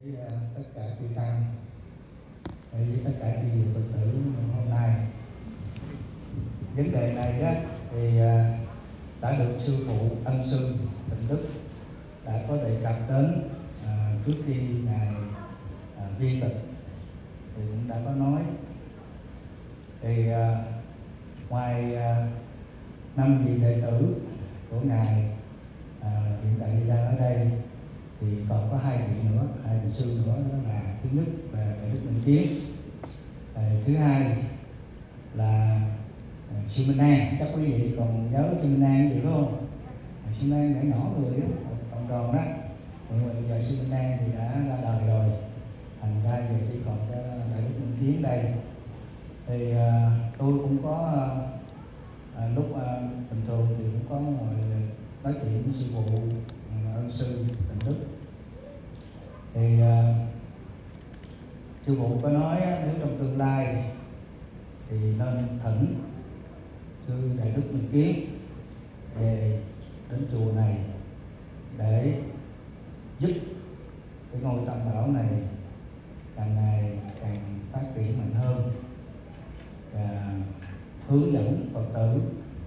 Tất cả chư tăng với tất cả chư vị Phật tử hôm nay, vấn đề này đó thì đã được sư phụ Ân Sư Tịnh Đức đã có đề cập đến trước khi ngài viên tịch, thì cũng đã có nói. Thì ngoài 5 vị đệ tử của ngài hiện tại đang ở đây, thì còn có 2 vị nữa, 2 vị sư nữa, đó là thứ nhất là Đại Đức Minh Kiến, thứ hai là sư Minh An. Chắc quý vị còn nhớ sư Minh An gì phải không? Sư Minh An nhỏ người đó, còn tròn đó. Thì bây giờ sư Minh An thì đã ra đời rồi, thành ra giờ chỉ còn cái Đại Đức Minh Kiến đây. Thì tôi cũng có lúc bình thường thì cũng có ngồi nói chuyện với sư phụ Ân Sư Tịnh Đức. Thì sư phụ có nói nếu trong tương lai thì nên thỉnh sư Đại Đức Minh Kiến về đến chùa này để giúp cái ngôi Tam Bảo này càng ngày càng phát triển mạnh hơn, và hướng dẫn Phật tử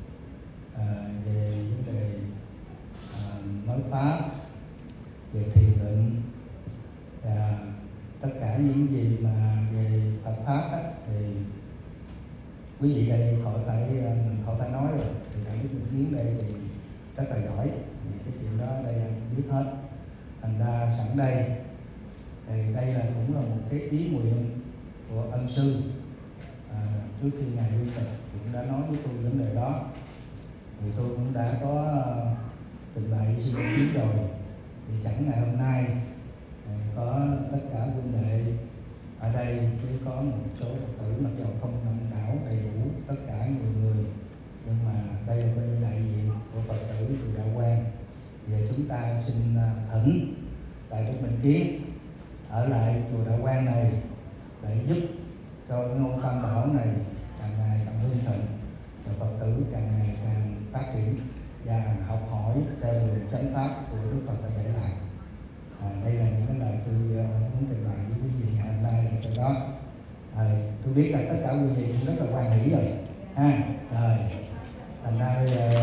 về vấn đề nói pháp, về thiền định, và tất cả những gì mà về Phật pháp đó, thì quý vị đây mình khỏi phải nói rồi. Thì Đại Đức Minh Kiến đây thì rất là giỏi, vì cái chuyện đó ở đây biết hết. Thành ra sẵn đây thì đây cũng là một cái ý nguyện của Ân Sư. Trước khi ngài viên tịch cũng đã nói với tôi vấn đề đó, thì tôi cũng đã có trình bày với sư Minh Kiến rồi. Thì chẳng ngày hôm nay có tất cả huynh đệ ở đây, chứ có một số Phật tử mặc dù không đông đảo đầy đủ tất cả nhiều người, nhưng mà đây là bên đại diện của Phật tử chùa Đạo Quang. Giờ chúng ta xin thỉnh Đại Đức Minh Kiến ở lại chùa Đạo Quang này để giúp cho ngôi Tam Bảo này càng ngày càng hưng thịnh, và Phật tử càng ngày càng phát triển và học hỏi theo đường chánh pháp của Đức Phật đã để lại. Đây là những cái lời tôi muốn trình bày với quý vị ngày hôm nay là cho đó. Tôi biết là tất cả quý vị cũng rất là hoan hỷ rồi ha. Thành ra bây giờ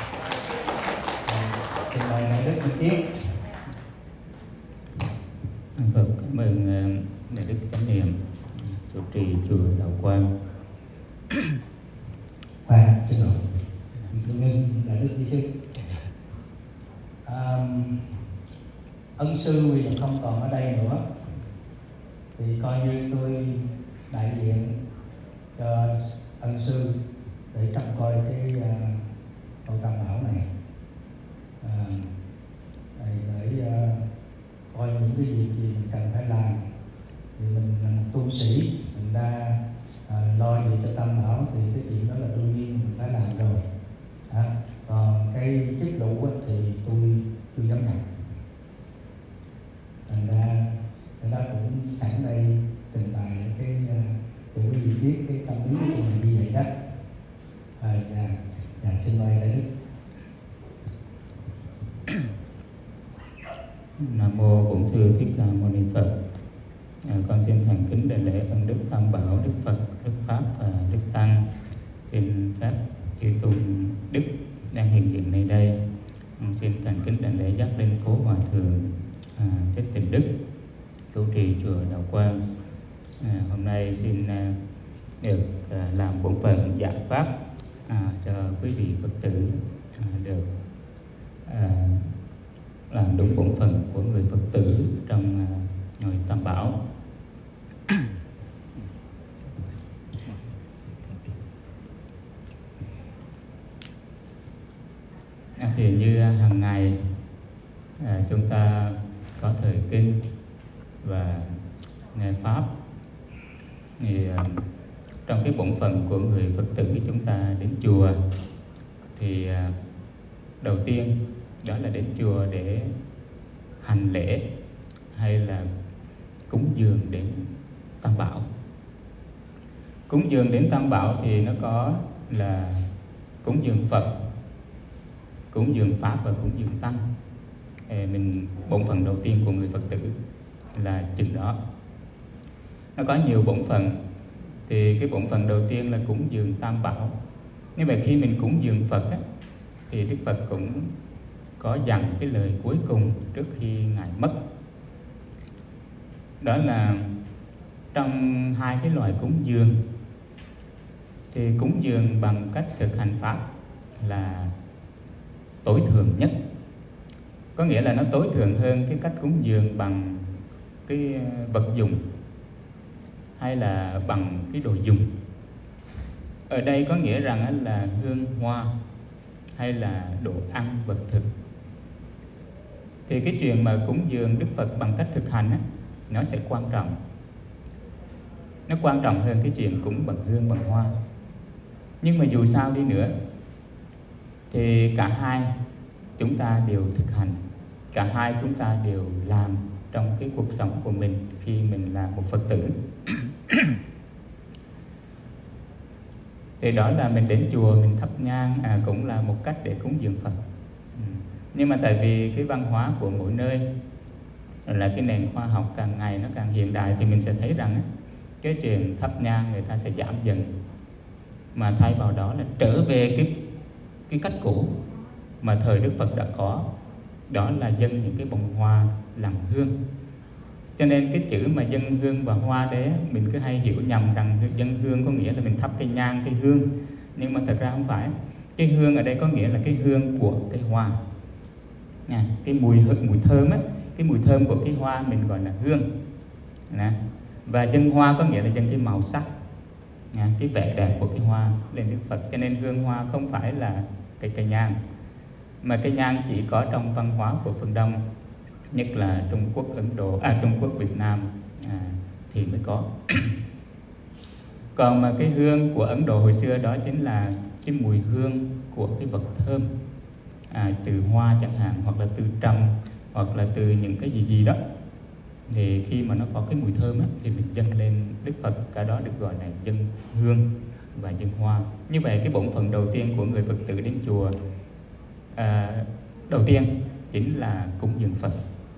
trình bày Đại Đức Minh Kiến. Vâng, cảm ơn Đại Đức Chánh Niệm chủ trì chùa Đạo Quang. Xin lỗi, tôi ngưng Đại Đức Di Sư. Ân Sư vì không còn ở đây nữa, thì coi như tôi đại diện cho Ân Sư để trông coi cái ngôi Tam Bảo này, để coi những cái việc gì mình cần phải làm. Thì mình là một tu sĩ, mình đã lo gì cho Tam Bảo thì cái chuyện đó là đương nhiên mình phải làm rồi. Còn cái chức vụ thì tôi dám nhận. Thành ra cái đó cũng sẵn đây trình bày cái để quý vị biết cái tâm lý của mình như vậy đó. Xin mời Đại Đức. Nam mô Bổn Sư Thích Ca Mâu Ni Phật. Con xin thành kính đảnh lễ ân Đức Tam Bảo, Đức Phật, Đức Pháp và Đức Tăng. Xin phép chư tôn đức đang hiện diện nơi đây. Xin thành kính đảnh lễ giác linh cố hòa thượng Thích Tịnh Đức chủ trì chùa Đạo Quang. Hôm nay xin được làm bổn phận giảng pháp cho quý vị Phật tử được làm đúng bổn phận của người Phật tử trong ngôi Tam Bảo. Thì như hàng ngày chúng ta có thời kinh và nghe pháp, thì trong cái bổn phận của người Phật tử chúng ta đến chùa thì đầu tiên đó là đến chùa để hành lễ hay là cúng dường đến Tam Bảo. Cúng dường đến Tam Bảo thì nó có là cúng dường Phật, cúng dường Pháp và cúng dường Tăng. Mình bổn phận đầu tiên của người Phật tử. là chừng đó. Nó có nhiều bổn phận. Thì cái bổn phận đầu tiên là cúng dường Tam Bảo. Như vậy khi mình cúng dường Phật á, thì Đức Phật cũng có dặn cái lời cuối cùng trước khi Ngài mất. Đó là trong hai cái loại cúng dường, thì cúng dường bằng cách thực hành Pháp là tối thượng nhất. Có nghĩa là nó tối thượng hơn cái cách cúng dường bằng cái vật dụng hay là bằng cái đồ dùng. Ở đây có nghĩa rằng là hương hoa hay là đồ ăn vật thực. Thì cái chuyện mà cúng dường Đức Phật bằng cách thực hành á, nó sẽ quan trọng. Nó quan trọng hơn cái chuyện cúng bằng hương bằng hoa. Nhưng mà dù sao đi nữa thì cả hai chúng ta đều thực hành, cả hai chúng ta đều làm trong cái cuộc sống của mình khi mình là một Phật tử. Thì đó là mình đến chùa mình thắp nhang cũng là một cách để cúng dường Phật. Nhưng mà tại vì cái văn hóa của mỗi nơi là cái nền khoa học càng ngày nó càng hiện đại, thì mình sẽ thấy rằng cái chuyện thắp nhang người ta sẽ giảm dần, mà thay vào đó là trở về cái cách cũ mà thời Đức Phật đã có, đó là dâng những cái bông hoa làm hương. Cho nên cái chữ mà dâng hương và hoa đấy mình cứ hay hiểu nhầm rằng dâng hương có nghĩa là mình thắp cây nhang, cây hương, nhưng mà thật ra không phải. Cái hương ở đây có nghĩa là cái hương của cây hoa, cái mùi thơm á, cái mùi thơm của cái hoa mình gọi là hương. Và dâng hoa có nghĩa là dâng cái màu sắc, cái vẻ đẹp của cái hoa lên Đức Phật. Cho nên hương hoa không phải là cây nhang, mà cây nhang chỉ có trong văn hóa của phương Đông, nhất là Trung Quốc, Trung Quốc, Việt Nam thì mới có. Còn mà cái hương của Ấn Độ hồi xưa đó chính là cái mùi hương của cái vật thơm, từ hoa chẳng hạn, hoặc là từ trầm, hoặc là từ những cái gì đó. Thì khi mà nó có cái mùi thơm thì mình dâng lên Đức Phật, cái đó được gọi là dâng hương và dâng hoa. Như vậy cái bổn phận đầu tiên của người Phật tử đến chùa đầu tiên chính là cúng dường Phật.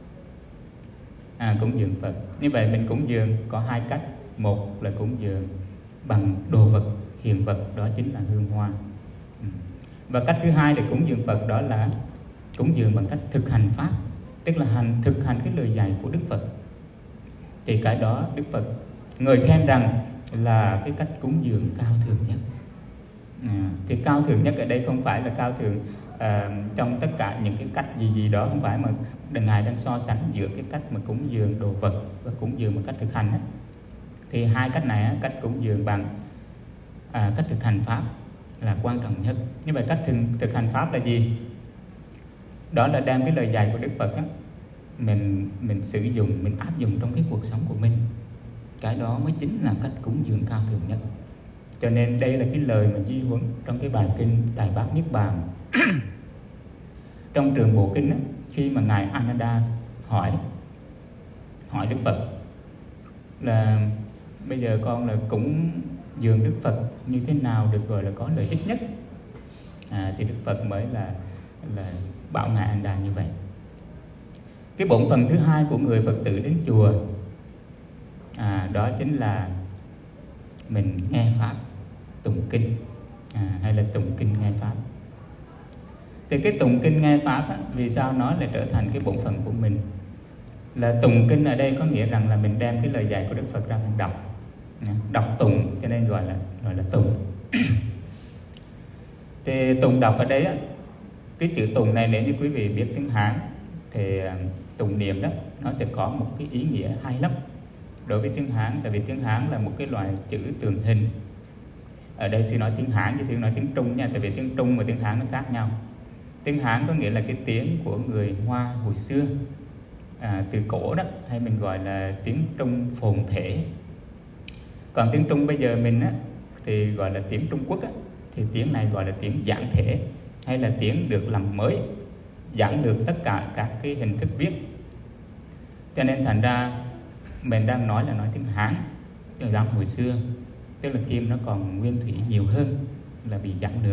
Cúng dường Phật. Như vậy mình cúng dường có hai cách. Một là cúng dường bằng đồ vật, hiện vật, đó chính là hương hoa. Và cách thứ hai để cúng dường Phật đó là cúng dường bằng cách thực hành Pháp, tức là thực hành cái lời dạy của Đức Phật. Thì cái đó Đức Phật người khen rằng là cái cách cúng dường cao thượng nhất. Thì cao thượng nhất ở đây không phải là cao thượng trong tất cả những cái cách gì đó, không phải, mà Ngài đang so sánh giữa cái cách mà cúng dường đồ vật và cúng dường bằng cách thực hành. Thì hai cách này, cách cúng dường bằng cách thực hành Pháp là quan trọng nhất. Như vậy cách thực hành Pháp là gì? Đó là đem cái lời dạy của Đức Phật mình sử dụng, mình áp dụng trong cái cuộc sống của mình. Cái đó mới chính là cách cúng dường cao thượng nhất. Cho nên đây là cái lời mà Di Huấn trong cái bài kinh Đại Bát Niết Bàn. Trong trường bộ kinh khi mà Ngài Ananda hỏi Đức Phật là bây giờ con là cúng dường Đức Phật như thế nào được gọi là có lợi ích nhất, thì Đức Phật mới là bảo Ngài Ananda như vậy. Cái bổn phận thứ hai của người Phật tử đến chùa đó chính là mình nghe Pháp, tụng kinh, hay là tụng kinh nghe Pháp. Thì cái tụng kinh nghe Pháp vì sao nó lại trở thành cái bổn phận của mình? Là tụng kinh ở đây có nghĩa rằng là mình đem cái lời dạy của Đức Phật ra mình đọc tụng, cho nên gọi là tụng. Thì tụng đọc ở đây cái chữ tụng này nếu như quý vị biết tiếng Hán thì tụng niệm đó nó sẽ có một cái ý nghĩa hay lắm đối với tiếng Hán. Tại vì tiếng Hán là một cái loại chữ tượng hình. Ở đây sư nói tiếng Hán chứ sư nói tiếng Trung nha, tại vì tiếng Trung và tiếng Hán nó khác nhau. Tiếng Hán có nghĩa là cái tiếng của người Hoa hồi xưa, từ cổ đó, hay mình gọi là tiếng Trung phồn thể. Còn tiếng Trung bây giờ mình thì gọi là tiếng Trung Quốc thì tiếng này gọi là tiếng giản thể, hay là tiếng được làm mới, giảng được tất cả các cái hình thức viết. Cho nên thành ra mình đang nói tiếng Hán, tiếng Hán hồi xưa, tức là khi nó còn nguyên thủy nhiều hơn là bị giảng được.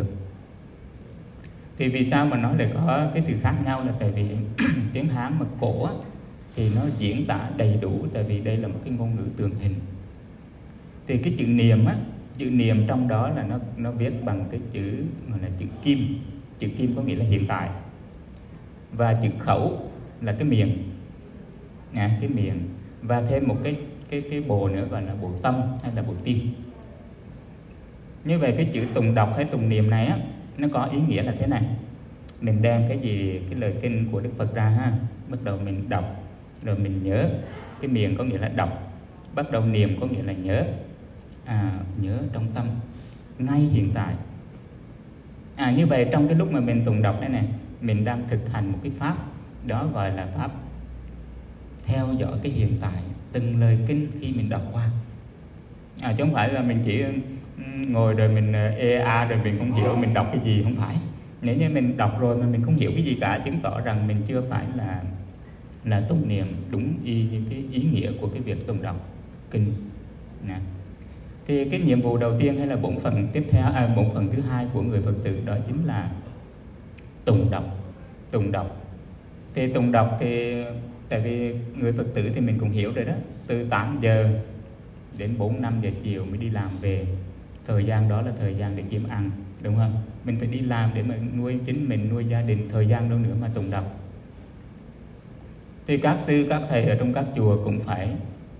Thì vì sao mà nó lại có cái sự khác nhau là tại vì tiếng Hán mà cổ thì nó diễn tả đầy đủ, tại vì đây là một cái ngôn ngữ tượng hình. Thì cái chữ niệm á, chữ niệm trong đó là nó viết bằng cái chữ gọi là chữ kim. Chữ kim có nghĩa là hiện tại, và chữ khẩu là cái miệng, cái miệng, và thêm một cái bộ nữa gọi là bộ tâm hay là bộ tim. Như vậy cái chữ tùng đọc hay tùng niệm này á, nó có ý nghĩa là thế này. Mình đem cái lời kinh của Đức Phật ra ha, bắt đầu mình đọc rồi mình nhớ. Cái miệng có nghĩa là đọc, bắt đầu niệm có nghĩa là nhớ. Nhớ trong tâm ngay hiện tại. Như vậy trong cái lúc mà mình tùng đọc đây này, mình đang thực hành một cái pháp, đó gọi là pháp theo dõi cái hiện tại từng lời kinh khi mình đọc qua. Chứ không phải là mình chỉ ngồi rồi mình rồi mình không hiểu mình đọc cái gì, không phải. Nếu như mình đọc rồi mà mình không hiểu cái gì cả, chứng tỏ rằng mình chưa phải là tụng niệm đúng cái ý nghĩa của cái việc tụng đọc kinh. Thì cái nhiệm vụ đầu tiên hay là bổn phận tiếp theo, bổn phận thứ hai của người Phật tử đó chính là tụng đọc. Thì tụng đọc thì tại vì người Phật tử thì mình cũng hiểu rồi đó, từ 8 giờ đến 4-5 giờ chiều mới đi làm về. Thời gian đó là thời gian để kiếm ăn, đúng không? Mình phải đi làm để mà nuôi chính mình, nuôi gia đình, thời gian đâu nữa mà tụng đọc. Thì các sư, các thầy ở trong các chùa cũng phải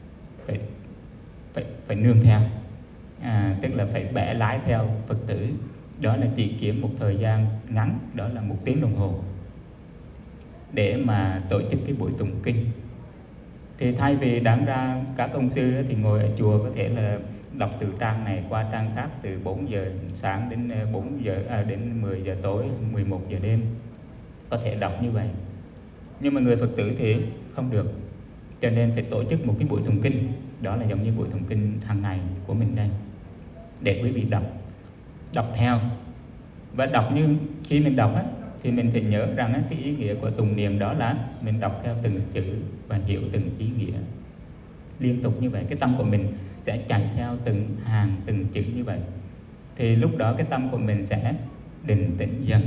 nương theo, tức là phải bẻ lái theo Phật tử. Đó là chỉ kiếm một thời gian ngắn, đó là 1 tiếng đồng hồ để mà tổ chức cái buổi tụng kinh. Thì thay vì đáng ra các ông sư thì ngồi ở chùa có thể là đọc từ trang này qua trang khác từ 4 giờ sáng đến đến 10 giờ tối, 11 giờ đêm, có thể đọc như vậy. Nhưng mà người Phật tử thì không được, cho nên phải tổ chức một cái buổi tụng kinh. Đó là giống như buổi tụng kinh hàng ngày của mình đây, để quý vị đọc theo. Và đọc như khi mình đọc á, thì mình phải nhớ rằng cái ý nghĩa của tụng niệm đó là mình đọc theo từng chữ và hiểu từng ý nghĩa liên tục như vậy. Cái tâm của mình sẽ chạy theo từng hàng, từng chữ như vậy. Thì lúc đó cái tâm của mình sẽ định tĩnh dần.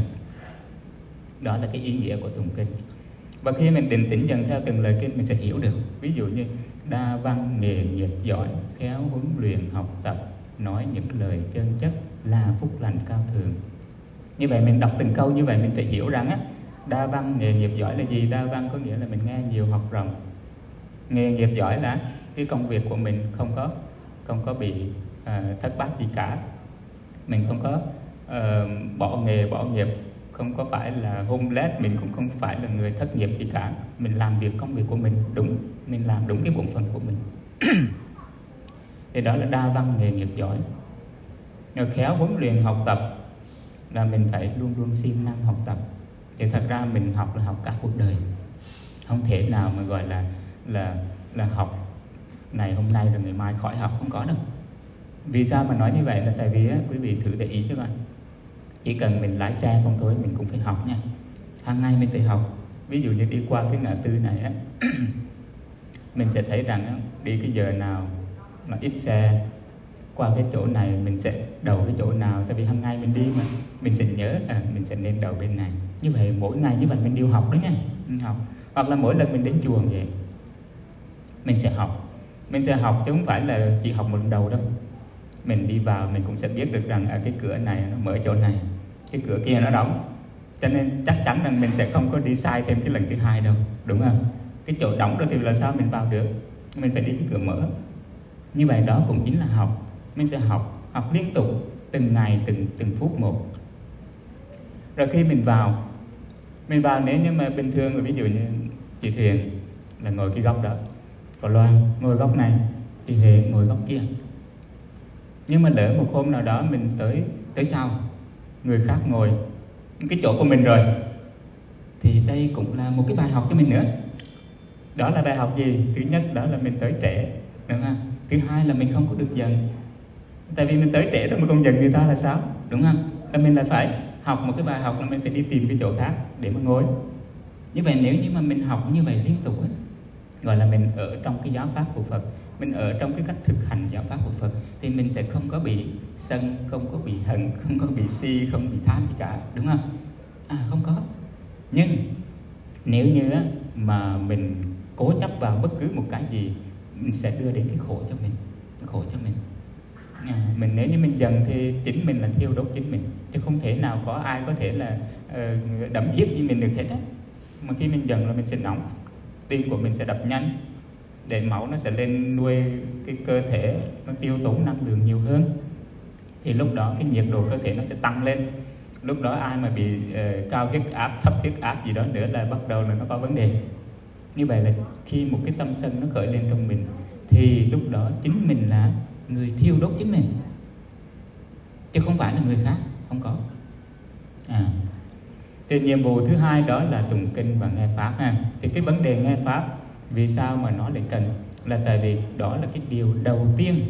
Đó là cái ý nghĩa của tụng kinh. Và khi mình định tĩnh dần theo từng lời kinh, mình sẽ hiểu được. Ví dụ như đa văn nghề nghiệp giỏi, khéo huấn luyện học tập, nói những lời chân chất, là phúc lành cao thượng. Như vậy mình đọc từng câu như vậy, mình phải hiểu rằng đa văn nghề nghiệp giỏi là gì. Đa văn có nghĩa là mình nghe nhiều, học rộng. Nghề nghiệp giỏi là cái công việc của mình không có bị thất bát gì cả. Mình không có bỏ nghề, bỏ nghiệp, không có phải là homeless, mình cũng không phải là người thất nghiệp gì cả. Mình làm việc công việc của mình đúng, mình làm đúng cái bổn phận của mình. Thì đó là đa văn nghề nghiệp giỏi. Rồi khéo huấn luyện học tập là mình phải luôn luôn siêng năng học tập. Thì thật ra mình học là học cả cuộc đời, không thể nào mà gọi là học này hôm nay rồi ngày mai khỏi học, không có đâu. Vì sao mà nói như vậy là tại vì quý vị thử để ý cho bạn, chỉ cần mình lái xe không thôi mình cũng phải học nha. Hàng ngày mình phải học. Ví dụ như đi qua cái ngã tư này mình sẽ thấy rằng đi cái giờ nào mà ít xe, qua cái chỗ này mình sẽ đầu cái chỗ nào. Tại vì hàng ngày mình đi mà mình sẽ nhớ mình sẽ nên đầu bên này. Như vậy mỗi ngày như vậy mình đều học đó nha, mình học. Hoặc là mỗi lần mình đến chùa vậy mình sẽ học. Mình sẽ học chứ không phải là chỉ học một lần đầu đâu. Mình đi vào mình cũng sẽ biết được rằng cái cửa này nó mở chỗ này, cái cửa kia nó đóng. Cho nên chắc chắn rằng mình sẽ không có đi sai thêm cái lần thứ hai đâu, đúng không? Cái chỗ đóng đó thì là sao mình vào được? Mình phải đi cái cửa mở. Như vậy đó cũng chính là học. Mình sẽ học liên tục, từng ngày, từng phút một. Rồi khi mình vào nếu như mà bình thường, ví dụ như chị Thuyền là ngồi cái góc đó, còn Loan ngồi góc này, chị Hề ngồi góc kia. Nhưng mà lỡ một hôm nào đó mình tới sau, người khác ngồi cái chỗ của mình rồi, thì đây cũng là một cái bài học cho mình nữa. Đó là bài học gì? Thứ nhất đó là mình tới trễ, đúng không? Thứ hai là mình không có được giận. Tại vì mình tới trễ rồi mà không giận người ta là sao, đúng không? Là mình lại phải học một cái bài học, là mình phải đi tìm cái chỗ khác để mà ngồi. Như vậy nếu như mà mình học như vậy liên tục gọi là mình ở trong cái giáo pháp của Phật, mình ở trong cái cách thực hành giáo pháp của Phật, thì mình sẽ không có bị sân, không có bị hận, không có bị si, không bị tham gì cả, đúng không? Không có. Nhưng nếu như mà mình cố chấp vào bất cứ một cái gì sẽ đưa đến cái khổ cho mình, mình nếu như mình giận thì chính mình là thiêu đốt chính mình, chứ không thể nào có ai có thể là đấm giết như mình được hết á. Mà khi mình giận là mình sẽ nóng, tim của mình sẽ đập nhanh, để máu nó sẽ lên nuôi cái cơ thể, nó tiêu tốn năng lượng nhiều hơn, thì lúc đó cái nhiệt độ cơ thể nó sẽ tăng lên. Lúc đó ai mà bị cao huyết áp, thấp huyết áp gì đó nữa là bắt đầu là nó có vấn đề. Như vậy là khi một cái tâm sân nó khởi lên trong mình thì lúc đó chính mình là người thiêu đốt chính mình, chứ không phải là người khác, không có. Thì nhiệm vụ thứ hai đó là tụng kinh và nghe pháp ha. Thì cái vấn đề nghe pháp vì sao mà nó lại cần, là tại vì đó là cái điều đầu tiên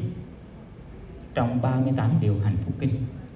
trong 38 điều hạnh phúc kinh.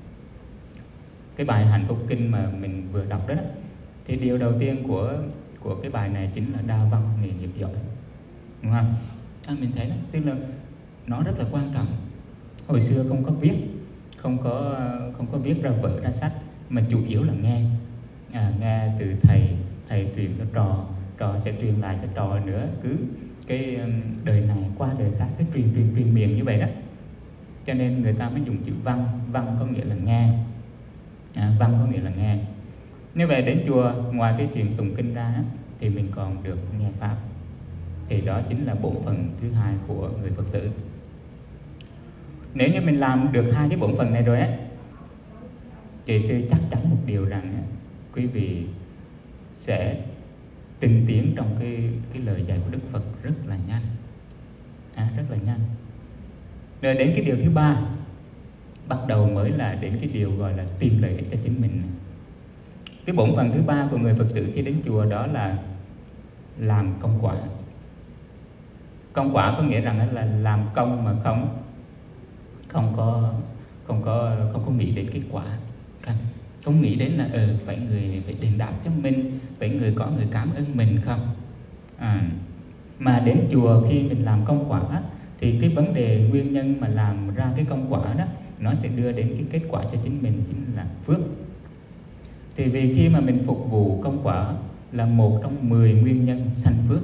Cái bài hạnh phúc kinh mà mình vừa đọc đó, thì điều đầu tiên của cái bài này chính là đa văn nghề nghiệp giỏi, đúng không? Mình thấy đó, tức là nó rất là quan trọng. Hồi xưa không có viết, không có viết ra vở ra sách, mà chủ yếu là nghe. Nghe từ thầy truyền cho trò, trò sẽ truyền lại cho trò nữa, cứ cái đời này qua đời khác, cái truyền miệng như vậy đó. Cho nên người ta mới dùng chữ văn, văn có nghĩa là nghe. Văn có nghĩa là nghe. Như vậy đến chùa, ngoài cái chuyện tụng kinh ra thì mình còn được nghe pháp. Thì đó chính là bổn phận thứ hai của người Phật tử. Nếu như mình làm được hai cái bổn phận này rồi thì sư chắc chắn một điều rằng quý vị sẽ tinh tiến trong cái lời dạy của Đức Phật rất là nhanh, rất là nhanh. Rồi đến cái điều thứ ba, bắt đầu mới là đến cái điều gọi là tìm lợi ích cho chính mình. Cái bổn phận thứ ba của người Phật tử khi đến chùa đó là làm công quả. Công quả có nghĩa rằng là làm công mà không có nghĩ đến kết quả, không nghĩ đến là phải người phải đền đáp cho mình, phải người có người cảm ơn mình không. Mà đến chùa khi mình làm công quả thì cái vấn đề nguyên nhân mà làm ra cái công quả đó, nó sẽ đưa đến cái kết quả cho chính mình, chính là phước. Thì vì khi mà mình phục vụ công quả là một trong 10 nguyên nhân sanh phước.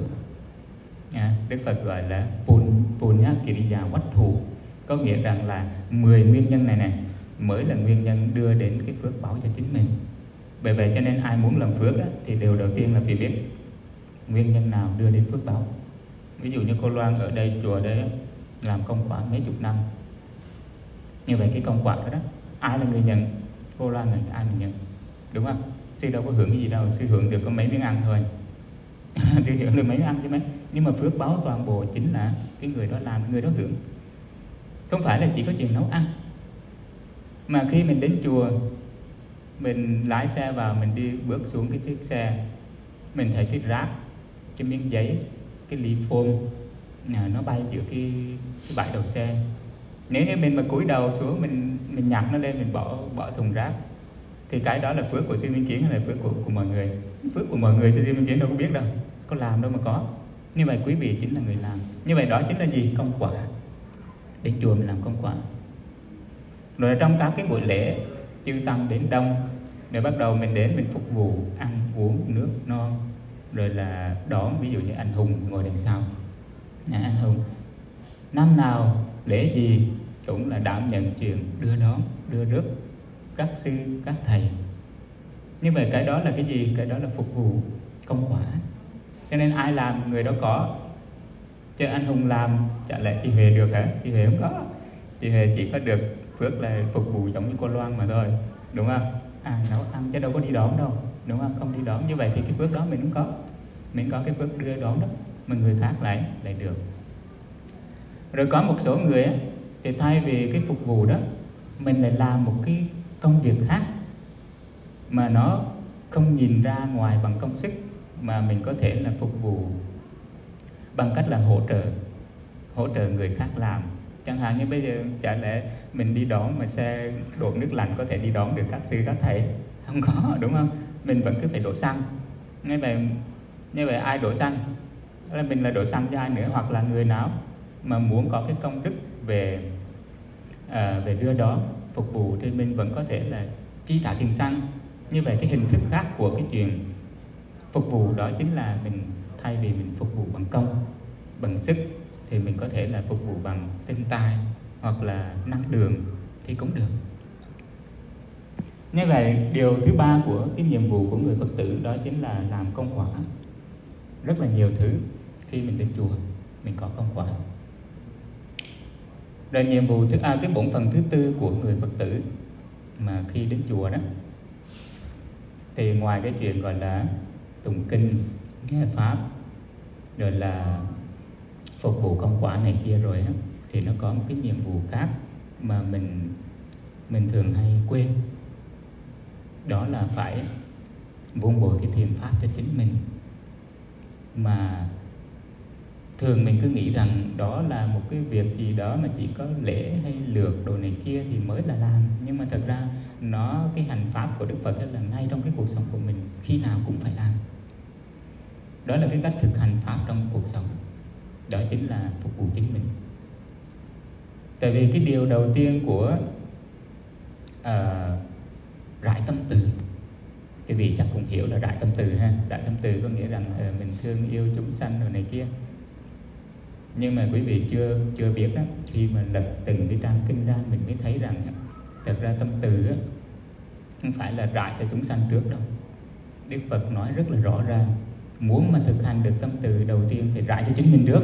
Đức Phật gọi là Punya Kiriya Watthu, có nghĩa rằng là 10 nguyên nhân này mới là nguyên nhân đưa đến cái phước báo cho chính mình. Bởi vậy cho nên ai muốn làm phước thì điều đầu tiên là phải biết nguyên nhân nào đưa đến phước báo. Ví dụ như cô Loan ở đây, chùa đây làm công quả mấy chục năm. Như vậy cái công quả đó, ai là người nhận? Cô Loan là ai mình nhận, đúng không? Sư đâu có hưởng cái gì đâu, sư hưởng được có mấy miếng ăn thôi. Sư hưởng được mấy miếng ăn chứ mấy. Nhưng mà phước báo toàn bộ chính là cái người đó làm, người đó hưởng. Không phải là chỉ có chuyện nấu ăn. Mà khi mình đến chùa, mình lái xe vào, mình đi bước xuống cái chiếc xe, mình thấy cái rác, cái miếng giấy, cái ly phôm nó bay giữa cái bãi đầu xe. Nếu như mình mà cúi đầu xuống, mình nhặt nó lên, mình bỏ thùng rác, thì cái đó là phước của sư Minh Kiến hay là phước của mọi người? Phước của mọi người sư Minh Kiến đâu có biết đâu, có làm đâu mà có. Như vậy quý vị chính là người làm. Như vậy đó chính là gì? Công quả. Đến chùa mình làm công quả. Rồi trong các cái buổi lễ, chư tăng đến đông, rồi bắt đầu mình đến mình phục vụ ăn uống nước no, rồi là đón, ví dụ như anh Hùng ngồi đằng sau. Anh Hùng năm nào lễ gì cũng là đảm nhận chuyện đưa đón, đưa rước các sư, các thầy. Như vậy cái đó là cái gì? Cái đó là phục vụ công quả. Cho nên ai làm người đó có. Chứ anh Hùng làm chả lẽ chị Huệ được hả? Chị Huệ không có. Chị Huệ chỉ có được phước là phục vụ giống như cô Loan mà thôi, đúng không? Nấu ăn chứ đâu có đi đón đâu, đúng không? Không đi đón. Như vậy thì cái phước đó mình cũng có. Mình có cái phước đưa đón đó, mà người khác lại được. Rồi có một số người thì thay vì cái phục vụ đó, mình lại làm một cái công việc khác mà nó không nhìn ra ngoài bằng công sức, mà mình có thể là phục vụ bằng cách là hỗ trợ người khác làm. Chẳng hạn như bây giờ chả lẽ mình đi đón mà xe đổ nước lạnh có thể đi đón được các sư các thầy? Không có, đúng không? Mình vẫn cứ phải đổ xăng. Như vậy ai đổ xăng? Đó là mình là đổ xăng cho ai nữa? Hoặc là người nào mà muốn có cái công đức về đưa đón phục vụ thì mình vẫn có thể là chi trả tiền xăng. Như vậy cái hình thức khác của cái chuyện phục vụ đó chính là mình thay vì mình phục vụ bằng công, bằng sức, thì mình có thể là phục vụ bằng tinh tài hoặc là năng lượng thì cũng được. Như vậy, điều thứ ba của cái nhiệm vụ của người Phật tử đó chính là làm công quả. Rất là nhiều thứ khi mình đến chùa, mình có công quả. Rồi nhiệm vụ cái bổn phận thứ tư của người Phật tử mà khi đến chùa đó, thì ngoài cái chuyện gọi là tụng kinh, nghe pháp, rồi là phục vụ công quả này kia rồi á, thì nó có một cái nhiệm vụ khác mà mình thường hay quên. Đó là phải vun bồi cái thiền pháp cho chính mình. Mà thường mình cứ nghĩ rằng đó là một cái việc gì đó mà chỉ có lễ hay lược đồ này kia thì mới là làm. Nhưng mà thật ra cái hành pháp của Đức Phật là ngay trong cái cuộc sống của mình khi nào cũng phải làm. Đó là cái cách thực hành pháp trong cuộc sống. Đó chính là phục vụ chính mình. Tại vì cái điều đầu tiên của rải tâm từ, cái vị chắc cũng hiểu là rải tâm từ ha. Rải tâm từ có nghĩa rằng mình thương yêu chúng sanh rồi này kia. Nhưng mà quý vị chưa biết đó, khi mà lật từng cái trang kinh ra mình mới thấy rằng thật ra tâm từ đó, không phải là rải cho chúng sanh trước đâu. Đức Phật nói rất là rõ ràng, muốn mà thực hành được tâm từ đầu tiên phải rải cho chính mình trước.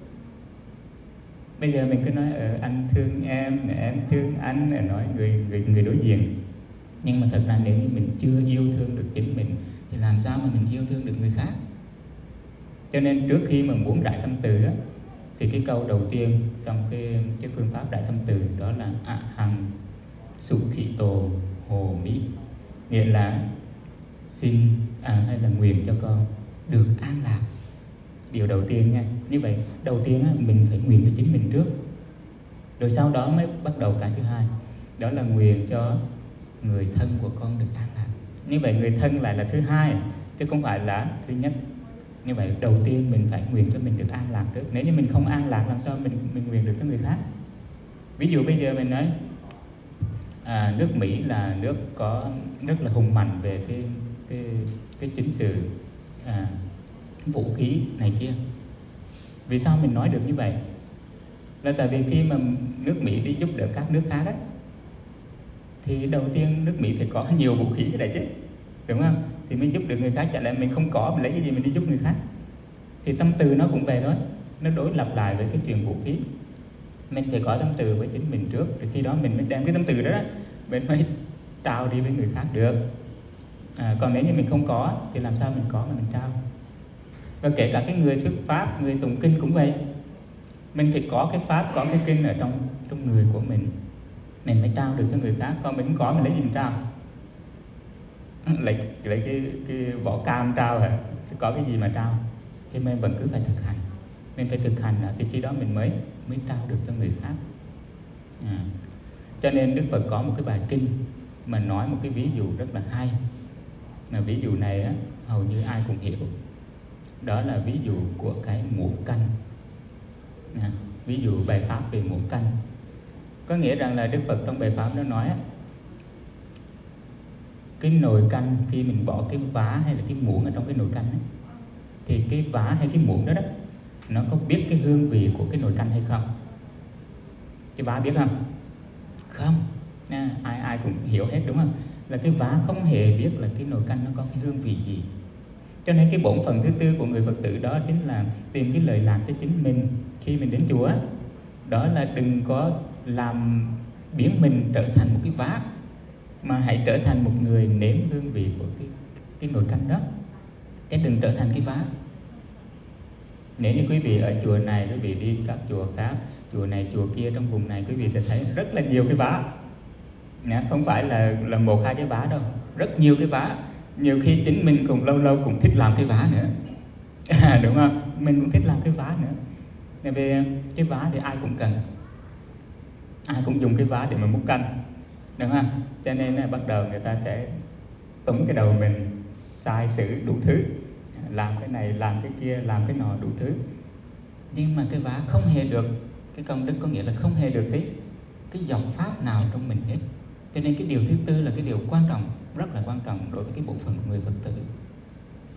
Bây giờ mình cứ nói anh thương em thương anh, nói người đối diện. Nhưng mà thật ra nếu như mình chưa yêu thương được chính mình thì làm sao mà mình yêu thương được người khác? Cho nên trước khi mà muốn rải tâm từ á, thì cái câu đầu tiên trong cái phương pháp rải tâm từ đó là hằng sụ khị tổ hồ mỹ, nghĩa là xin hay là nguyện cho con được an lạc. Điều đầu tiên nha. Như vậy đầu tiên á, mình phải nguyện cho chính mình trước, rồi sau đó mới bắt đầu cái thứ hai, đó là nguyện cho người thân của con được an lạc. Như vậy người thân lại là thứ hai chứ không phải là thứ nhất. Như vậy đầu tiên mình phải nguyện cho mình được an lạc trước. Nếu như mình không an lạc làm sao mình nguyện được cho người khác? Ví dụ bây giờ mình nói nước Mỹ là nước có rất là hùng mạnh về cái chính sự vũ khí này kia. Vì sao mình nói được như vậy? Là tại vì khi mà nước Mỹ đi giúp đỡ các nước khác ấy, thì đầu tiên nước Mỹ phải có nhiều vũ khí cái này chứ, đúng không? Thì mới giúp được người khác. Chả lẽ mình không có, mình lấy cái gì mình đi giúp người khác? Thì tâm từ nó cũng về thôi, nó đối lập lại với cái chuyện vũ khí. Mình phải có tâm từ với chính mình trước, rồi khi đó mình mới đem cái tâm từ đó mình mới trao đi với người khác được. Còn nếu như mình không có thì làm sao mình có mà mình trao? Và kể cả cái người thuyết pháp, người tụng kinh cũng vậy. Mình phải có cái pháp, có cái kinh ở trong người của mình mới trao được cho người khác. Còn mình không có, mình lấy gì mình trao? Lấy cái vỏ cam trao hả? Có cái gì mà trao? Thì mình vẫn cứ phải thực hành. Mình phải thực hành thì khi đó mình mới trao được cho người khác. Cho nên Đức Phật có một cái bài kinh mà nói một cái ví dụ rất là hay. Mà ví dụ này á, hầu như ai cũng hiểu. Đó là ví dụ của cái muỗng canh. Ví dụ bài pháp về muỗng canh. Có nghĩa rằng là Đức Phật trong bài pháp nó nói cái nồi canh, khi mình bỏ cái vá hay là cái muỗng ở trong cái nồi canh ấy, thì cái vá hay cái muỗng đó nó có biết cái hương vị của cái nồi canh hay không? Cái vá biết không? Không. Ai cũng hiểu hết đúng không? Là cái vá không hề biết là cái nồi canh nó có cái hương vị gì. Cho nên cái bổn phận thứ tư của người Phật tử đó chính là tìm cái lợi lạc cho chính mình khi mình đến chùa. Đó là đừng có làm biến mình trở thành một cái vá, mà hãy trở thành một người nếm hương vị của cái nồi canh đó, chứ đừng trở thành cái vá. Nếu như quý vị ở chùa này, quý vị đi các chùa khác, chùa này chùa kia trong vùng này, quý vị sẽ thấy rất là nhiều cái vá. Không phải là một hai cái vá đâu, rất nhiều cái vá. Nhiều khi chính mình cũng lâu cũng thích làm cái vá nữa. Đúng không? Mình cũng thích làm cái vá nữa. Tại vì cái vá thì ai cũng cần, ai cũng dùng cái vá để mà múc canh, đúng không? Cho nên bắt đầu người ta sẽ túm cái đầu mình sai sử đủ thứ, làm cái này, làm cái kia, làm cái nọ đủ thứ. Nhưng mà cái vá không hề được cái công đức, có nghĩa là không hề được cái dòng pháp nào trong mình hết. Cho nên cái điều thứ tư là cái điều quan trọng, rất là quan trọng đối với cái bộ phận của người Phật tử.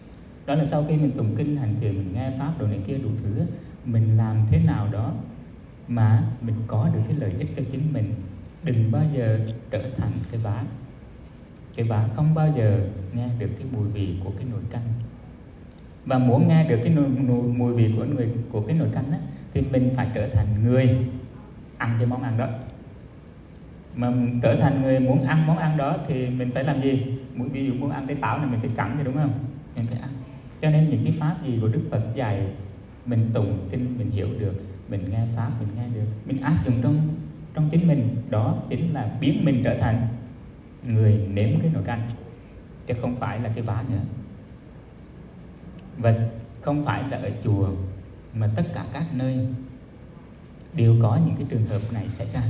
Đó là sau khi mình tụng kinh hành thiền, mình nghe pháp đồ này kia đủ thứ, mình làm thế nào đó mà mình có được cái lợi ích cho chính mình. Đừng bao giờ trở thành cái vá. Cái vá không bao giờ nghe được cái mùi vị của cái nồi canh. Và muốn nghe được cái mùi vị của cái nồi canh á, thì mình phải trở thành người ăn cái món ăn đó. Mà trở thành người muốn ăn món ăn đó thì mình phải làm gì? Ví dụ muốn ăn cái táo này mình phải cắn, đúng không? Mình phải ăn. Cho nên những cái pháp gì của Đức Phật dạy, mình tụng kinh mình hiểu được, mình nghe pháp mình nghe được, mình áp dụng trong chính mình, đó chính là biến mình trở thành người nếm cái nồi canh, chứ không phải là cái vá nữa. Và không phải là ở chùa mà tất cả các nơi đều có những cái trường hợp này xảy ra.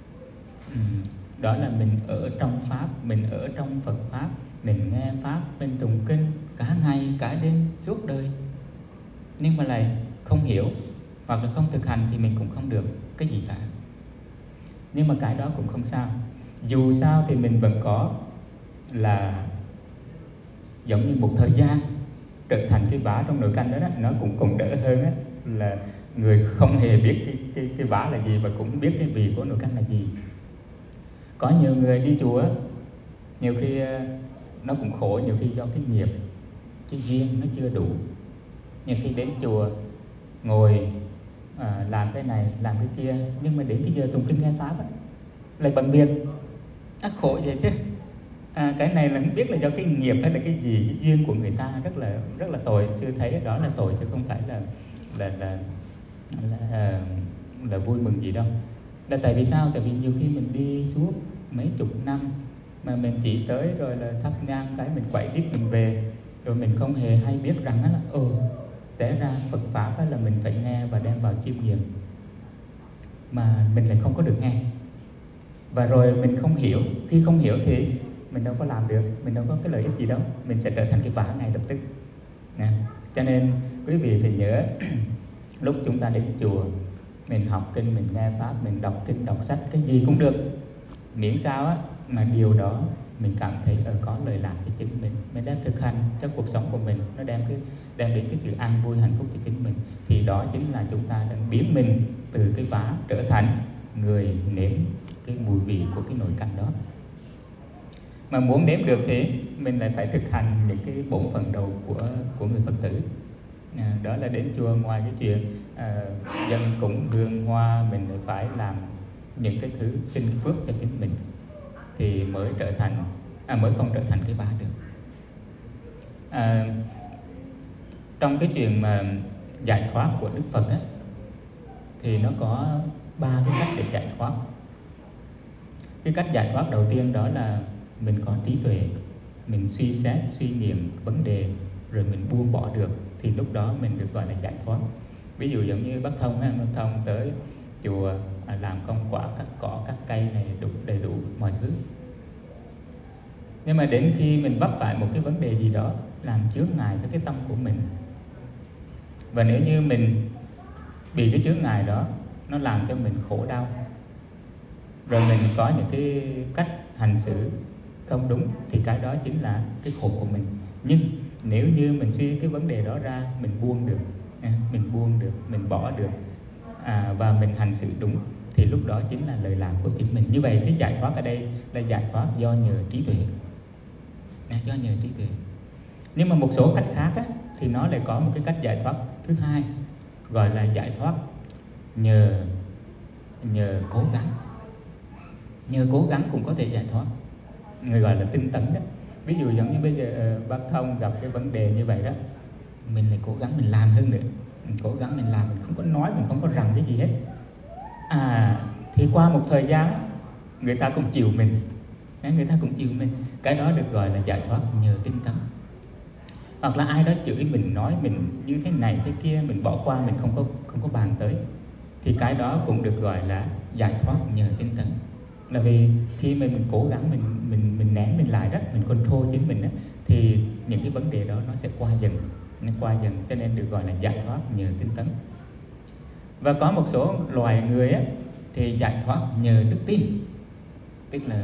Đó là mình ở trong pháp, mình ở trong Phật pháp, mình nghe pháp, mình tụng kinh cả ngày cả đêm suốt đời, nhưng mà lại không hiểu hoặc là không thực hành thì mình cũng không được cái gì cả. Nhưng mà cái đó cũng không sao. Dù sao thì mình vẫn có là giống như một thời gian trở thành cái vá trong nồi canh đó, nó cũng đỡ hơn á, là người không hề biết cái vá là gì và cũng biết cái vị của nồi canh là gì. Có nhiều người đi chùa, nhiều khi nó cũng khổ, nhiều khi do cái nghiệp, cái duyên nó chưa đủ. Nhiều khi đến chùa ngồi làm cái này, làm cái kia, nhưng mà đến cái giờ tụng kinh nghe pháp á, lại bận việc, khổ vậy chứ. Cái này là không biết là do cái nghiệp hay là cái gì, cái duyên của người ta rất là tồi. Sư thấy đó là tồi chứ không phải là vui mừng gì đâu. Là tại vì sao? Tại vì nhiều khi mình đi suốt mấy chục năm mà mình chỉ tới rồi là thắp nhang cái mình quậy đít mình về, rồi mình không hề hay biết rằng là té ra Phật pháp là mình phải nghe và đem vào chiêm nghiệm, mà mình lại không có được nghe. Và rồi mình không hiểu, khi không hiểu thì mình đâu có làm được, mình đâu có cái lợi ích gì đâu, mình sẽ trở thành cái vả ngay lập tức. Cho nên quý vị phải nhớ lúc chúng ta đến chùa, mình học kinh, mình nghe pháp, mình đọc kinh, đọc sách, cái gì cũng được, miễn sao á mà điều đó mình cảm thấy có lợi lạc cho chính mình đem thực hành trong cuộc sống của mình, nó đem đến cái sự an vui hạnh phúc cho chính mình, thì đó chính là chúng ta đang biến mình từ cái vá trở thành người nếm cái mùi vị của cái nồi canh đó. Mà muốn nếm được thì mình lại phải thực hành những cái bổn phận đầu của người Phật tử. Đó là đến chùa, ngoài cái chuyện dân cúng hương hoa, mình lại phải làm những cái thứ sinh phước cho chính mình thì mới không trở thành cái vá được. Trong cái chuyện mà giải thoát của Đức Phật á, thì nó có 3 cái cách để giải thoát. Cái cách giải thoát đầu tiên đó là mình có trí tuệ, mình suy xét, suy nghiệm vấn đề rồi mình buông bỏ được, thì lúc đó mình được gọi là giải thoát. Ví dụ giống như bác Thông tới chùa làm công quả, cắt cỏ, cắt cây này đầy đủ mọi thứ. Nhưng mà đến khi mình vấp phải một cái vấn đề gì đó làm chướng ngại cho cái tâm của mình, và nếu như mình bị cái chướng ngại đó nó làm cho mình khổ đau, rồi mình có những cái cách hành xử không đúng, thì cái đó chính là cái khổ của mình. Nhưng nếu như mình suy cái vấn đề đó ra, mình buông được, mình bỏ được, và mình hành xử đúng, thì lúc đó chính là lời làm của chính mình. Như vậy cái giải thoát ở đây là giải thoát do nhờ trí tuệ, do nhờ trí tuệ. Nhưng mà một số cách khác á, thì nó lại có một cái cách giải thoát thứ hai, gọi là giải thoát nhờ cố gắng. Nhờ cố gắng cũng có thể giải thoát, người gọi là tinh tấn đó. Ví dụ giống như bây giờ bác Thông gặp cái vấn đề như vậy đó, mình lại cố gắng mình làm hơn nữa, mình cố gắng mình làm, mình không có nói, mình không có rằng cái gì hết. Thì qua một thời gian người ta cũng chịu mình, cái đó được gọi là giải thoát nhờ tinh tấn. Hoặc là ai đó chửi mình, nói mình như thế này thế kia, mình bỏ qua, mình không có bàn tới, thì cái đó cũng được gọi là giải thoát nhờ tinh tấn. Là vì khi mà mình cố gắng mình nén mình lại đó, mình control chính mình đó, thì những cái vấn đề đó nó sẽ qua dần, cho nên được gọi là giải thoát nhờ tinh tấn. Và có một số loài người á, thì giải thoát nhờ đức tin, tức là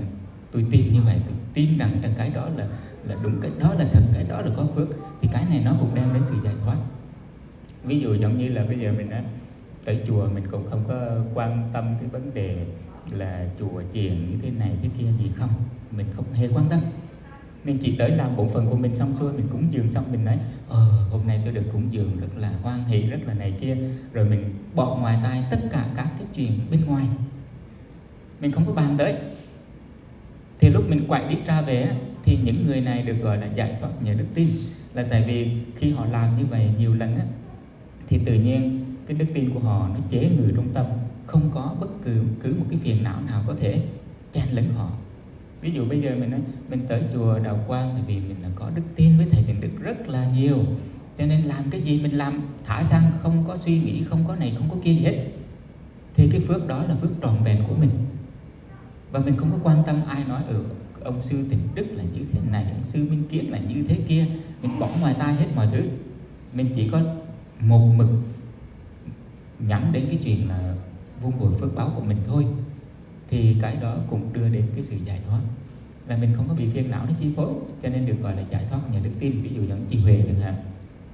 tôi tin như vậy, tôi tin rằng cái đó là đúng, cái đó là thật, cái đó là có phước, thì cái này nó cũng đem đến sự giải thoát. Ví dụ giống như là bây giờ mình tới chùa, mình cũng không có quan tâm cái vấn đề là chùa chiền như thế này thế kia gì không, mình không hề quan tâm. Mình chỉ tới làm bổn phận của mình xong xuôi, mình cúng dường xong mình nói hôm nay tôi được cúng dường rất là hoan hỷ, rất là này kia, rồi mình bỏ ngoài tai tất cả các cái chuyện bên ngoài, mình không có bàn tới. Thì lúc mình quay đít ra về thì những người này được gọi là giải thoát nhờ đức tin, là tại vì khi họ làm như vậy nhiều lần thì tự nhiên cái đức tin của họ nó chế ngự trong tâm, không có bất cứ một cái phiền não nào có thể chen lấn họ. Ví dụ bây giờ mình nói mình tới chùa Đạo Quang thì vì mình là có đức tin với thầy Thiện Đức rất là nhiều, cho nên làm cái gì mình làm thả sang, không có suy nghĩ, không có này không có kia gì hết, thì cái phước đó là phước trọn vẹn của mình. Và mình không có quan tâm ai nói ông sư Thiện Đức là như thế này, ông sư Minh Kiến là như thế kia, mình bỏ ngoài tai hết mọi thứ. Mình chỉ có một mực nhắm đến cái chuyện là vun bồi phước báo của mình thôi, thì cái đó cũng đưa đến cái sự giải thoát, là mình không có bị phiền não nó chi phối, cho nên được gọi là giải thoát nhờ đức tin. Ví dụ giống chị Huệ chẳng hạn,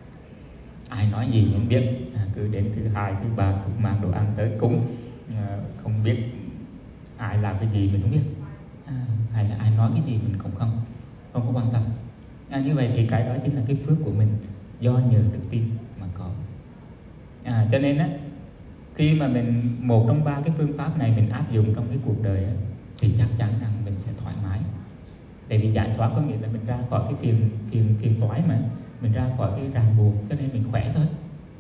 ai nói gì nhận biết, cứ đến thứ hai thứ ba cũng mang đồ ăn tới cúng, không biết ai làm cái gì mình không biết, hay là ai nói cái gì mình cũng không có quan tâm. Như vậy thì cái đó chính là cái phước của mình do nhờ đức tin mà có. Cho nên khi mà mình một trong ba cái phương pháp này mình áp dụng trong cái cuộc đời thì chắc chắn rằng mình sẽ thoải mái. Tại vì giải thoát có nghĩa là mình ra khỏi cái phiền toái, mà mình ra khỏi cái ràng buộc, cho nên mình khỏe thôi.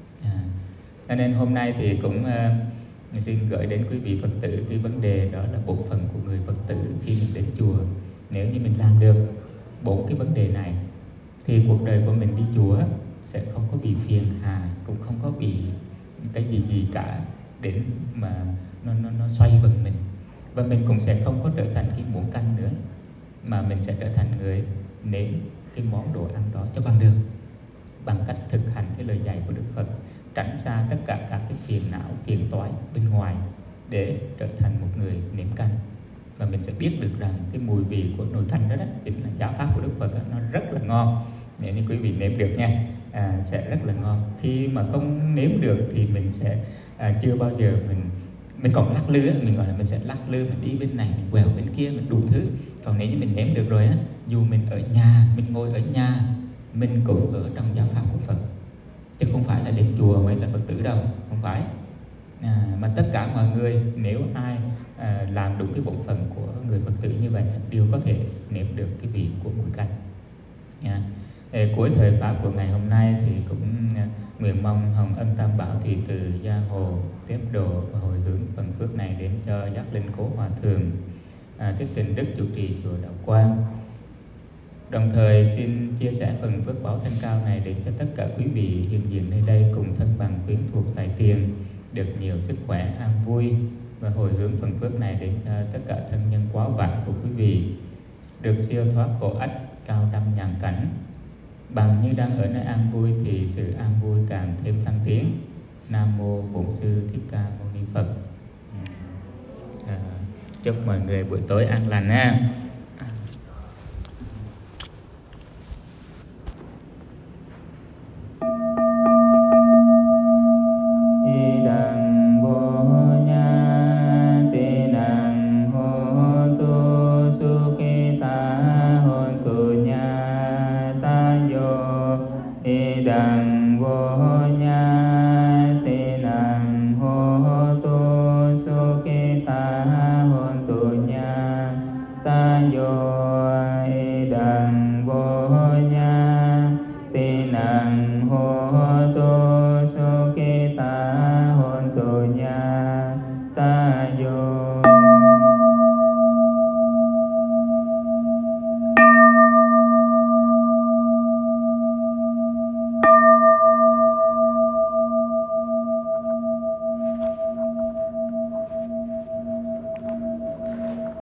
Cho nên hôm nay thì cũng xin gửi đến quý vị Phật tử cái vấn đề đó là bổn phận của người Phật tử khi mình đến chùa. Nếu như mình làm được 4 cái vấn đề này thì cuộc đời của mình đi chùa sẽ không có bị phiền hà, cũng không có bị cái gì cả đến mà nó xoay vần mình. Và mình cũng sẽ không có trở thành cái muỗng canh nữa, mà mình sẽ trở thành người nếm cái món đồ ăn đó cho bằng được, bằng cách thực hành cái lời dạy của Đức Phật, tránh xa tất cả các cái phiền não, phiền toái bên ngoài để trở thành một người nếm canh. Và mình sẽ biết được rằng cái mùi vị của nồi canh đó, chính là giáo pháp của Đức Phật nó rất là ngon. Nếu như quý vị nếm được nha, sẽ rất là ngon. Khi mà không nếm được thì mình sẽ chưa bao giờ mình còn lắc lư, mình gọi là mình sẽ lắc lư, mình đi bên này, mình quẹo bên kia, mình đủ thứ. Còn nếu như mình nếm được rồi dù mình ở nhà, mình ngồi ở nhà, mình cũng ở trong giáo pháp của Phật, chứ không phải là đến chùa mới là Phật tử đâu, không phải. Mà tất cả mọi người, nếu ai làm đúng cái bổn phận của người Phật tử như vậy, đều có thể nếm được cái vị của mùi canh. Cuối thời pháp của ngày hôm nay thì cũng nguyện mong Hồng Ân Tam Bảo Thị Từ Gia Hồ tiếp độ và hồi hướng phần phước này đến cho giác linh Cố Hòa Thượng, Thích Tình Đức chủ trì chùa Đạo Quang. Đồng thời xin chia sẻ phần phước báo thanh cao này đến cho tất cả quý vị hiện diện nơi đây cùng thân bằng quyến thuộc tại tiền được nhiều sức khỏe, an vui, và hồi hướng phần phước này đến cho tất cả thân nhân quá vãng của quý vị được siêu thoát khổ ách, cao đâm nhàn cảnh. Bằng như đang ở nơi an vui thì sự an vui càng thêm tăng tiến. Nam mô Bổn Sư Thích Ca Mâu Ni Phật. Chúc mọi người buổi tối an lành nha. Ta yo